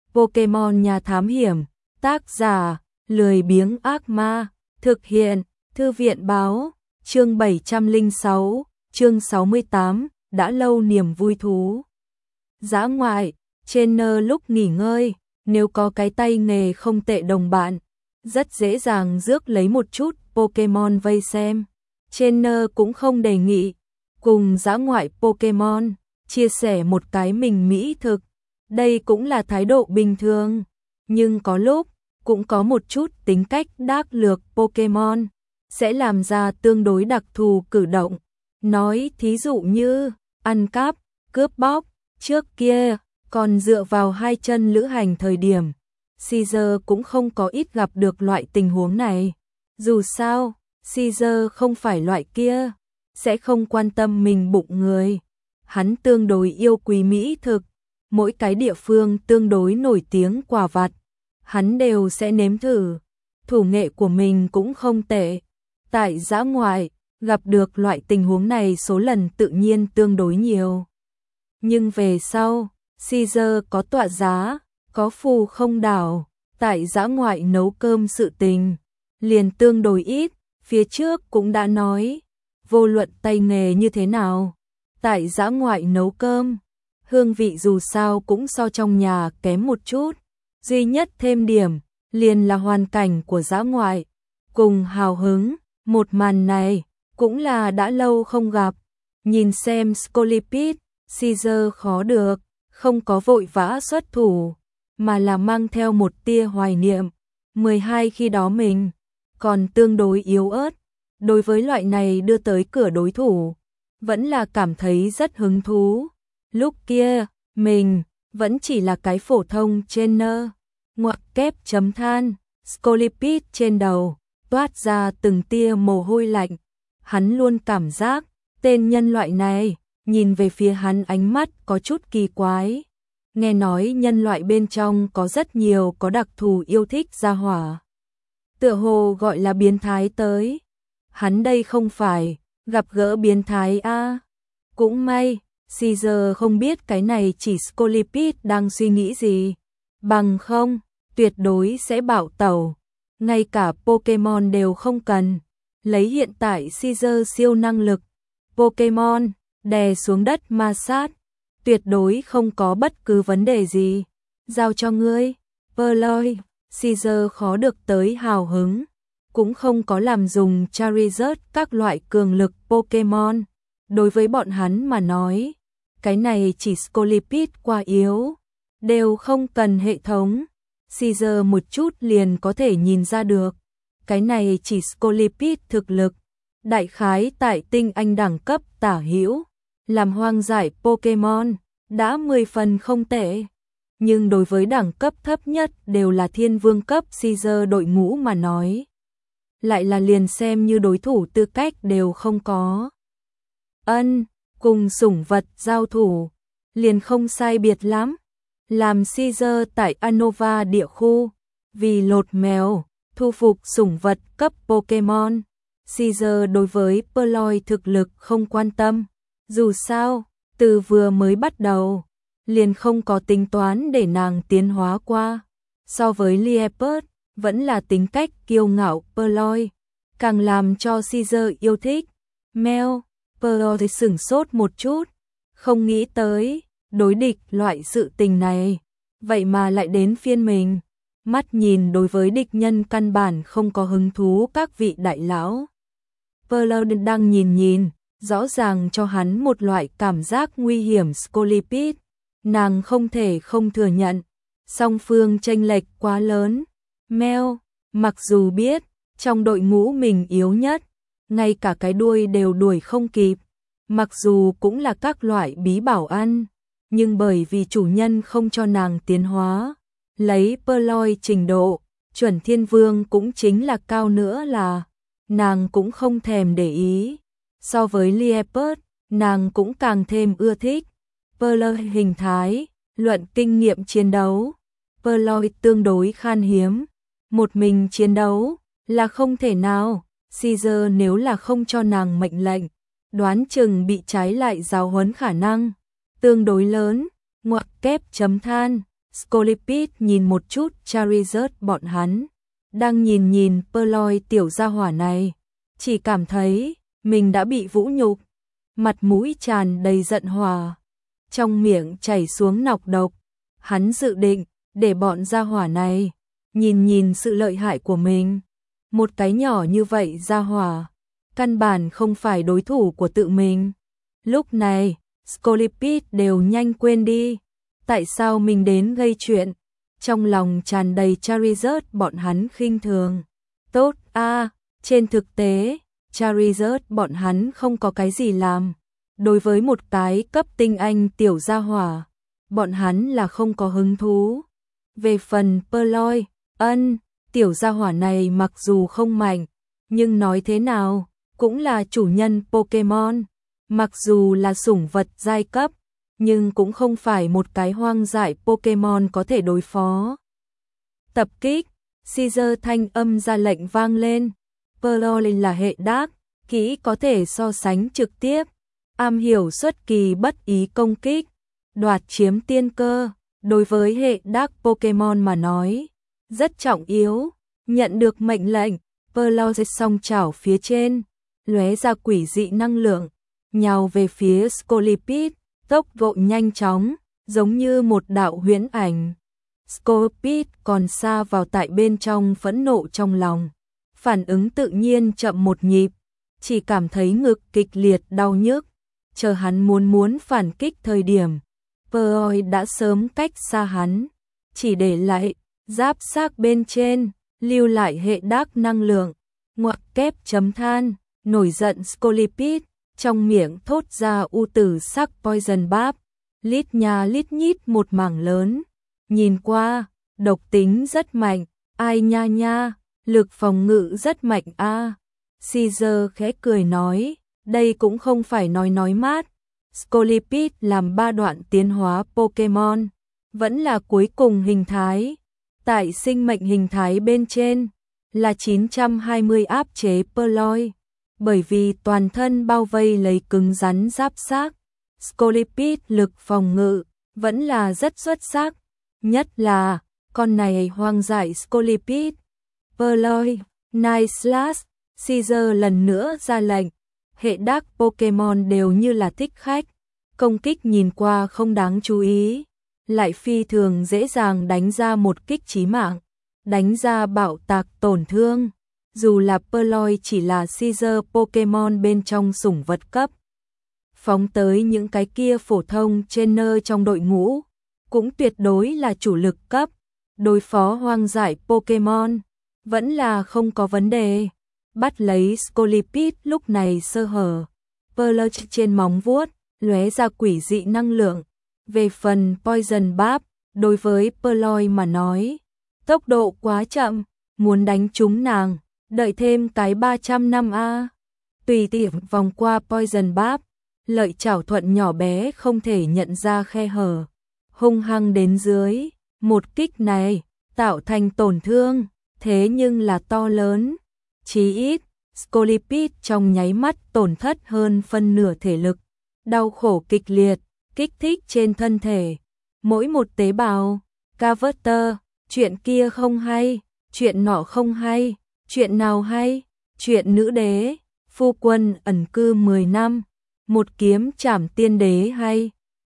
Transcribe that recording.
Pokemon nhà thám hiểm, tác giả, lười biếng ác ma, thực hiện, thư viện báo, chương 706, chương 68, đã lâu niềm vui thú. Dã ngoại, trainer lúc nghỉ ngơi, nếu có cái tay nghề không tệ đồng bạn, rất dễ dàng rước lấy một chút Pokemon vây xem. Trainer cũng không đề nghị, cùng dã ngoại Pokemon, chia sẻ một cái mình mỹ thực. Đây cũng là thái độ bình thường, nhưng có lúc, cũng có một chút tính cách đác lược Pokemon, sẽ làm ra tương đối đặc thù cử động. Nói thí dụ như, ăn cắp, cướp bóc, trước kia, còn dựa vào hai chân lữ hành thời điểm. Caesar cũng không có ít gặp được loại tình huống này. Dù sao, Caesar không phải loại kia, sẽ không quan tâm mình bụng người. Hắn tương đối yêu quý mỹ thực, mỗi cái địa phương tương đối nổi tiếng quà vặt, hắn đều sẽ nếm thử. Thủ nghệ của mình cũng không tệ. Tại dã ngoại, gặp được loại tình huống này số lần tự nhiên tương đối nhiều. Nhưng về sau, Caesar có tọa giá, có phù không đảo, tại dã ngoại nấu cơm sự tình, liền tương đối ít, phía trước cũng đã nói, vô luận tay nghề như thế nào, tại dã ngoại nấu cơm, hương vị dù sao cũng so trong nhà kém một chút, duy nhất thêm điểm, liền là hoàn cảnh của dã ngoại, cùng hào hứng, một màn này, cũng là đã lâu không gặp, nhìn xem Scolipede, Caesar khó được, không có vội vã xuất thủ, mà là mang theo một tia hoài niệm. 12 khi đó mình còn tương đối yếu ớt, đối với loại này đưa tới cửa đối thủ, vẫn là cảm thấy rất hứng thú. Lúc kia, mình vẫn chỉ là cái phổ thông trainer, ngoặc kép chấm than, Scolipede trên đầu, toát ra từng tia mồ hôi lạnh. Hắn luôn cảm giác, tên nhân loại này, nhìn về phía hắn ánh mắt có chút kỳ quái. Nghe nói nhân loại bên trong có rất nhiều có đặc thù yêu thích gia hỏa. Tựa hồ gọi là biến thái tới. Hắn đây không phải, gặp gỡ biến thái a. Cũng may, Caesar không biết cái này chỉ Scolipede đang suy nghĩ gì. Bằng không, tuyệt đối sẽ bạo tẩu. Ngay cả Pokemon đều không cần. Lấy hiện tại Caesar siêu năng lực. Pokemon, đè xuống đất ma sát. Tuyệt đối không có bất cứ vấn đề gì. Giao cho ngươi, Pearloy. Caesar khó được tới hào hứng. Cũng không có làm dùng Charizard các loại cường lực Pokemon. Đối với bọn hắn mà nói, cái này chỉ Scolipede quá yếu. Đều không cần hệ thống. Caesar một chút liền có thể nhìn ra được. Cái này chỉ Scolipede thực lực. Đại khái tại tinh anh đẳng cấp tả hữu. Làm hoang dại Pokemon, đã 10 phần không tệ. Nhưng đối với đẳng cấp thấp nhất đều là thiên vương cấp Caesar đội ngũ mà nói. Lại là liền xem như đối thủ tư cách đều không có. Cùng sủng vật giao thủ, liền không sai biệt lắm. Làm Caesar tại Unova địa khu, vì lột mèo, thu phục sủng vật cấp Pokemon. Caesar đối với Pearloy thực lực không quan tâm. Dù sao, từ vừa mới bắt đầu, liền không có tính toán để nàng tiến hóa qua. So với Liepard, vẫn là tính cách kiêu ngạo Pearloy, càng làm cho Caesar yêu thích. Mèo, Pearloy sửng sốt một chút, không nghĩ tới, đối địch loại sự tình này, vậy mà lại đến phiên mình. Mắt nhìn đối với địch nhân căn bản không có hứng thú các vị đại lão. Pearloy đang nhìn, rõ ràng cho hắn một loại cảm giác nguy hiểm Scolipede. Nàng không thể không thừa nhận, song phương chênh lệch quá lớn. Mèo, mặc dù biết, trong đội ngũ mình yếu nhất, ngay cả cái đuôi đều đuổi không kịp, mặc dù cũng là các loại bí bảo ăn, nhưng bởi vì chủ nhân không cho nàng tiến hóa, lấy Pearloy trình độ, chuẩn thiên vương cũng chính là cao nữa là, nàng cũng không thèm để ý. So với Liepard, nàng cũng càng thêm ưa thích. Pearloy hình thái, luận kinh nghiệm chiến đấu, Pearloy tương đối khan hiếm. Một mình chiến đấu là không thể nào. Caesar nếu là không cho nàng mệnh lệnh, đoán chừng bị trái lại giáo huấn khả năng tương đối lớn. Ngoặc kép chấm than, Scolipede nhìn một chút Charizard bọn hắn, đang nhìn Purloin tiểu gia hỏa này, chỉ cảm thấy mình đã bị vũ nhục, mặt mũi tràn đầy giận hỏa, trong miệng chảy xuống nọc độc. Hắn dự định để bọn gia hỏa này nhìn sự lợi hại của mình. Một cái nhỏ như vậy gia hỏa, căn bản không phải đối thủ của tự mình. Lúc này, Scolipede đều nhanh quên đi tại sao mình đến gây chuyện, trong lòng tràn đầy Charizard bọn hắn khinh thường. Tốt a, trên thực tế, Charizard bọn hắn không có cái gì làm. Đối với một cái cấp tinh anh tiểu gia hỏa, bọn hắn là không có hứng thú. Về phần Purloin, tiểu gia hỏa này mặc dù không mạnh, nhưng nói thế nào, cũng là chủ nhân Pokemon. Mặc dù là sủng vật giai cấp, nhưng cũng không phải một cái hoang dại Pokemon có thể đối phó. Tập kích, Caesar thanh âm ra lệnh vang lên. Purloin là hệ đác, kỹ có thể so sánh trực tiếp, am hiểu xuất kỳ bất ý công kích, đoạt chiếm tiên cơ. Đối với hệ đác Pokemon mà nói, rất trọng yếu. Nhận được mệnh lệnh, Purloin song chảo phía trên, lóe ra quỷ dị năng lượng, nhào về phía Scolipede, tốc độ nhanh chóng, giống như một đạo huyễn ảnh. Scolipede còn xa vào tại bên trong phẫn nộ trong lòng, phản ứng tự nhiên chậm một nhịp, chỉ cảm thấy ngực kịch liệt đau nhức. Chờ hắn muốn phản kích thời điểm, Purloin đã sớm cách xa hắn, chỉ để lại giáp xác bên trên, lưu lại hệ đác năng lượng. Ngoặc kép chấm than, nổi giận Scolipede, trong miệng thốt ra u tử sắc poison barb, lít nha lít nhít một mảng lớn. Nhìn qua, độc tính rất mạnh, ai nha nha, lực phòng ngự rất mạnh a. Caesar khẽ cười nói, đây cũng không phải nói mát. Scolipede làm 3 đoạn tiến hóa Pokemon, vẫn là cuối cùng hình thái. Tại sinh mệnh hình thái bên trên, là 920 áp chế Purloin. Bởi vì toàn thân bao vây lấy cứng rắn giáp xác, Scolipede lực phòng ngự vẫn là rất xuất sắc, nhất là con này hoang dại Scolipede. Purloin, Night Slash, Caesar lần nữa ra lệnh, hệ đác Pokemon đều như là thích khách, công kích nhìn qua không đáng chú ý, lại phi thường dễ dàng đánh ra một kích chí mạng, đánh ra bạo tạc tổn thương. Dù là Purloin chỉ là Caesar Pokemon bên trong sủng vật cấp, phóng tới những cái kia phổ thông trainer trong đội ngũ, cũng tuyệt đối là chủ lực cấp, đối phó hoang dại Pokemon, vẫn là không có vấn đề. Bắt lấy Scolipede lúc này sơ hở, Purloin trên móng vuốt, lóe ra quỷ dị năng lượng. Về phần Poison Barb, đối với Purloin mà nói, tốc độ quá chậm, muốn đánh trúng nàng, đợi thêm cái 300 năm a. Tùy tiện vòng qua Poison Barb, lợi chảo thuận nhỏ bé không thể nhận ra khe hở, hung hăng đến dưới. Một kích này tạo thành tổn thương, thế nhưng là to lớn. Chí ít, Scolipede trong nháy mắt tổn thất hơn phân nửa thể lực, đau khổ kịch liệt, kích thích trên thân thể. Mỗi một tế bào, Carver, chuyện kia không hay, chuyện nọ không hay, chuyện nào hay, chuyện nữ đế, phu quân ẩn cư 10 năm, một kiếm trảm tiên đế hay.